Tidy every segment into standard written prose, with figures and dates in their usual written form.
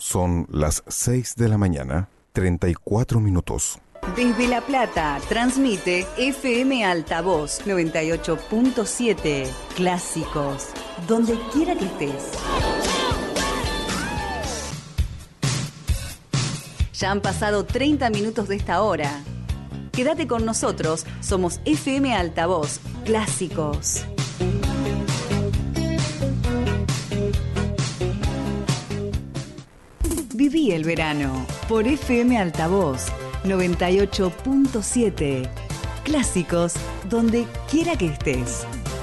Son las 6 de la mañana, 34 minutos. Desde La Plata, transmite FM Altavoz 98.7. Clásicos, donde quiera que estés. Ya han pasado 30 minutos de esta hora. Quédate con nosotros, somos FM Altavoz, Clásicos. Viví el verano por FM Altavoz 98.7. Clásicos, donde quiera que estés.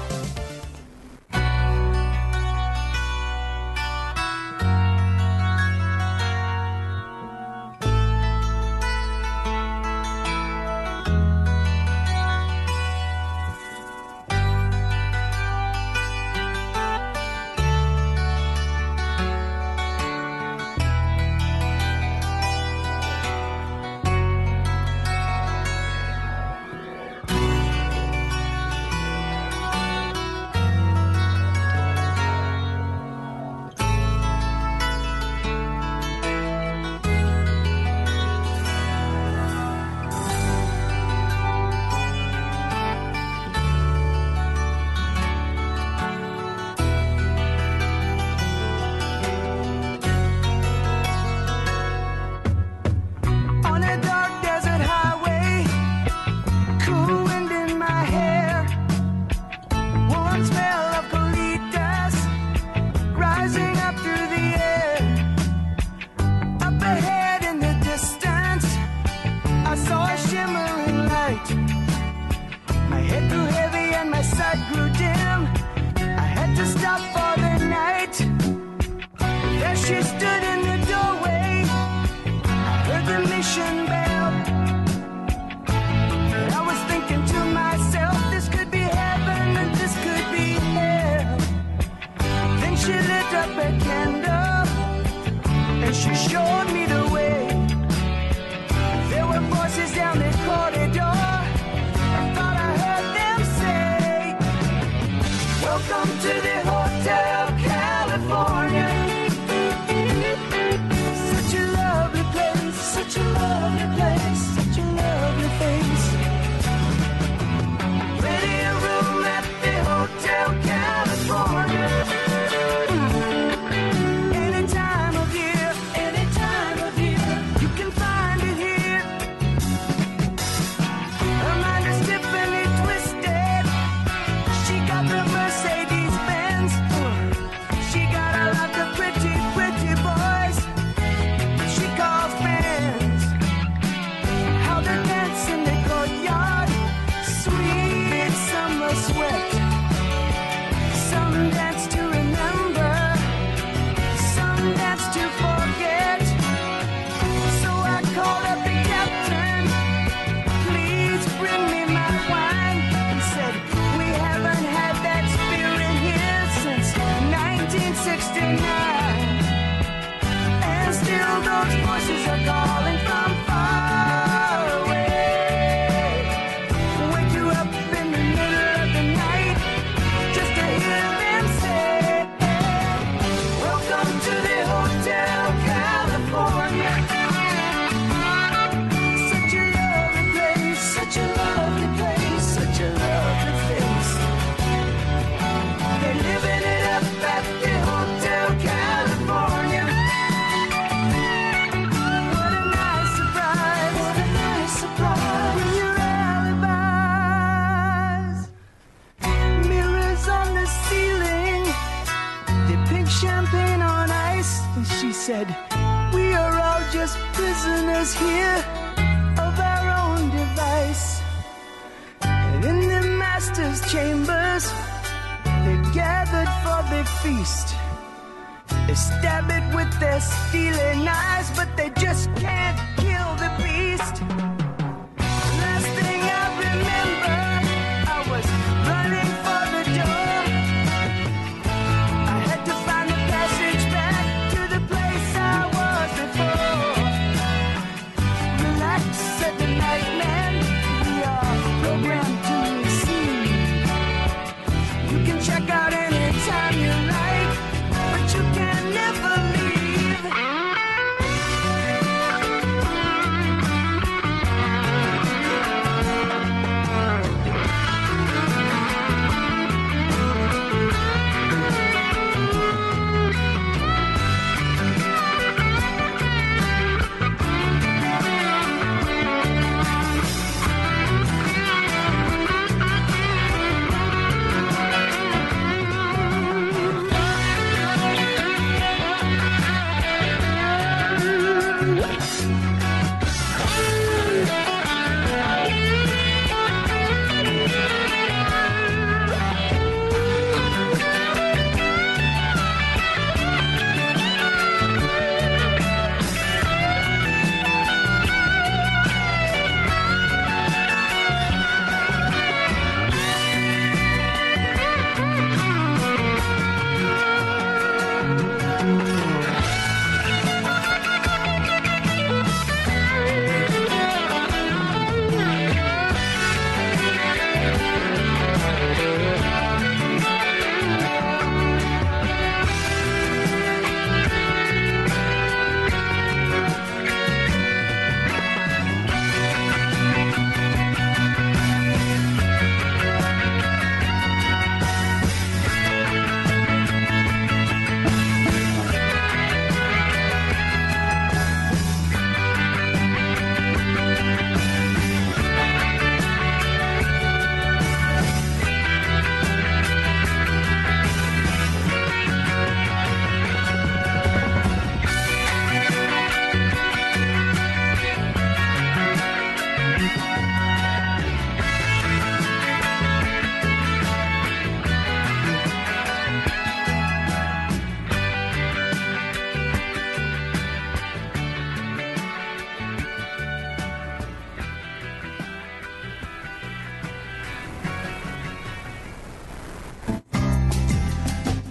Check out anytime you like, but you can never leave.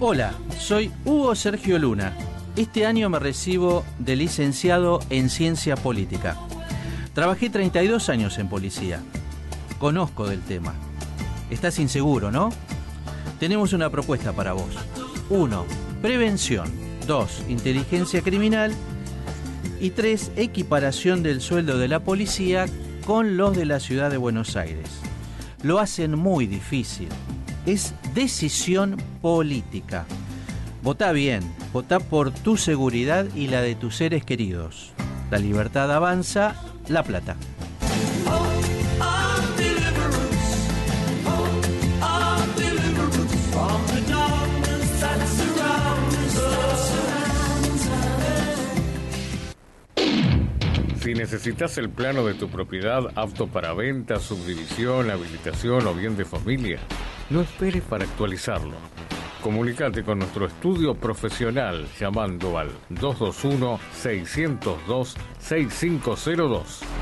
Hola, soy Hugo Sergio Luna. Este año me recibo de licenciado en Ciencia Política. Trabajé 32 años en policía. Conozco del tema. Estás inseguro, ¿no? Tenemos una propuesta para vos. 1. Prevención. 2. Inteligencia criminal. Y 3. Equiparación del sueldo de la policía con los de la ciudad de Buenos Aires. Lo hacen muy difícil. Es decisión política. Votá bien, votá por tu seguridad y la de tus seres queridos. La libertad avanza, La Plata. Si necesitas el plano de tu propiedad apto para venta, subdivisión, habilitación o bien de familia, no esperes para actualizarlo. Comunicate con nuestro estudio profesional llamando al 221-602-6502.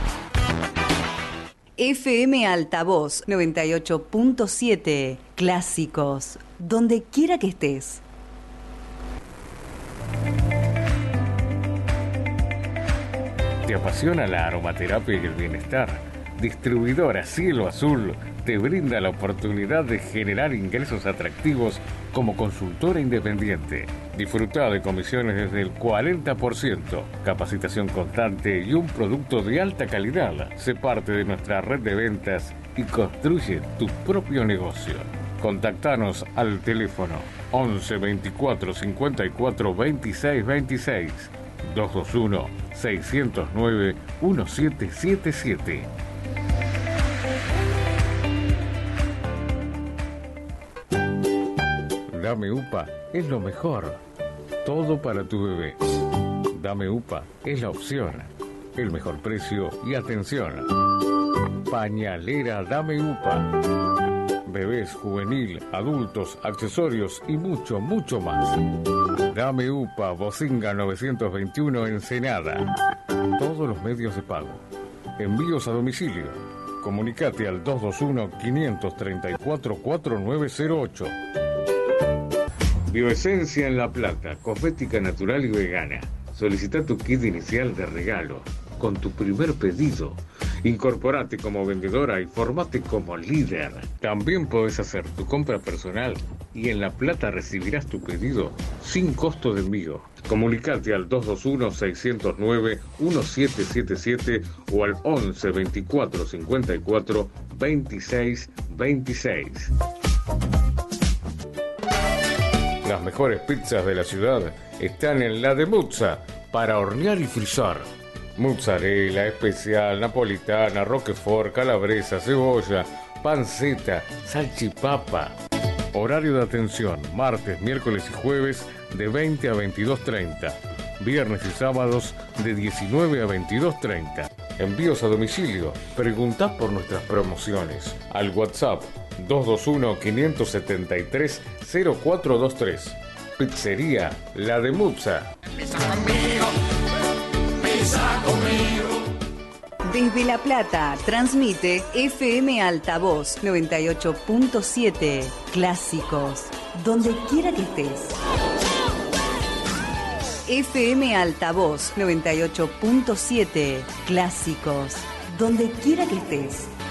FM Altavoz 98.7 Clásicos, donde quiera que estés. ¿Te apasiona la aromaterapia y el bienestar? Distribuidora Cielo Azul te brinda la oportunidad de generar ingresos atractivos como consultora independiente. Disfruta de comisiones desde el 40%, capacitación constante y un producto de alta calidad. Sé parte de nuestra red de ventas y construye tu propio negocio. Contactanos al teléfono 11 24 54 26 26 221 609 1777. Dame UPA es lo mejor. Todo para tu bebé. Dame UPA es la opción. El mejor precio y atención. Pañalera Dame UPA. Bebés, juvenil, adultos, accesorios y mucho, mucho más. Dame UPA, Bocinga 921 Ensenada. Todos los medios de pago. Envíos a domicilio. Comunicate al 221-534-4908. Bioesencia en La Plata, cosmética natural y vegana. Solicita tu kit inicial de regalo con tu primer pedido. Incorporate como vendedora y formate como líder. También podés hacer tu compra personal y en La Plata recibirás tu pedido sin costo de envío. Comunicate al 221-609-1777 o al 11 24 54 26 26. Las mejores pizzas de la ciudad están en la de Muzza para hornear y frizar. Mozzarella, especial, napolitana, roquefort, calabresa, cebolla, panceta, salchipapa. Horario de atención, martes, miércoles y jueves de 20 a 22:30. Viernes y sábados de 19 a 22:30. Envíos a domicilio. Preguntá por nuestras promociones. Al WhatsApp 221-573-0423. Pizzería La de Muzza. Pisa conmigo, pisa conmigo. Desde La Plata, transmite FM Altavoz 98.7 Clásicos, donde quiera que estés. FM Altavoz 98.7 Clásicos, donde quiera que estés.